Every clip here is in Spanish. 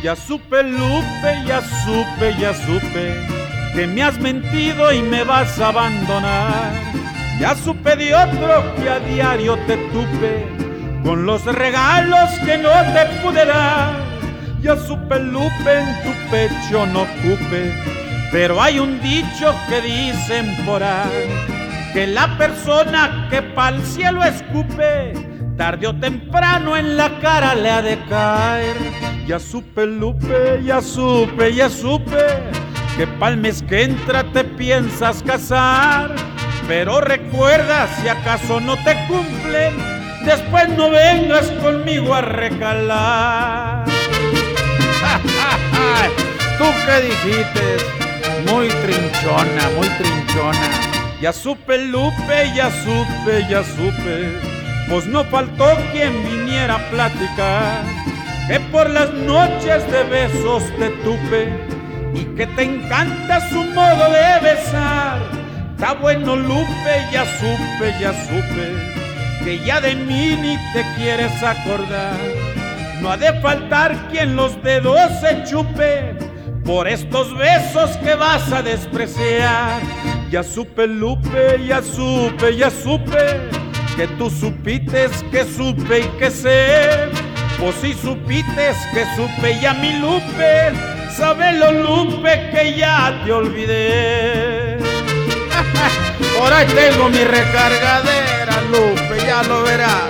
Ya supe, Lupe, ya supe que me has mentido y me vas a abandonar. Ya supe de otro que a diario te tupe con los regalos que no te pude dar. Ya supe, Lupe, en tu pecho no cupe, pero hay un dicho que dicen por ahí, que la persona que pa'l cielo escupe, tarde o temprano en la cara le ha de caer. Ya supe, Lupe, ya supe que pa'l mes que entra te piensas casar. Pero recuerda, si acaso no te cumplen, después no vengas conmigo a recalar. ¿Tú qué dijiste? Muy trinchona, muy trinchona. Ya supe, Lupe, ya supe, pues no faltó quien viniera a platicar, que por las noches de besos te tupe y que te encanta su modo de besar. Está bueno, Lupe, ya supe, que ya de mí ni te quieres acordar. No ha de faltar quien los dedos se chupe por estos besos que vas a despreciar. Ya supe, Lupe, ya supe, que tú supites que supe y que sé. Pues si supites que supe ya mi Lupe, sabelo, Lupe, que ya te olvidé. Por ahí tengo mi recargadera, Lupe, ya lo verás.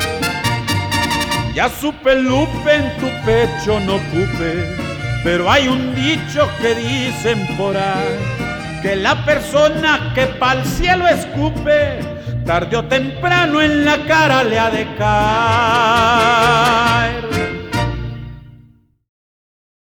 Ya supe, Lupe, en tu pecho no cupe, pero hay un dicho que dicen por ahí, que la persona que pa'l cielo escupe, tarde o temprano en la cara le ha de caer.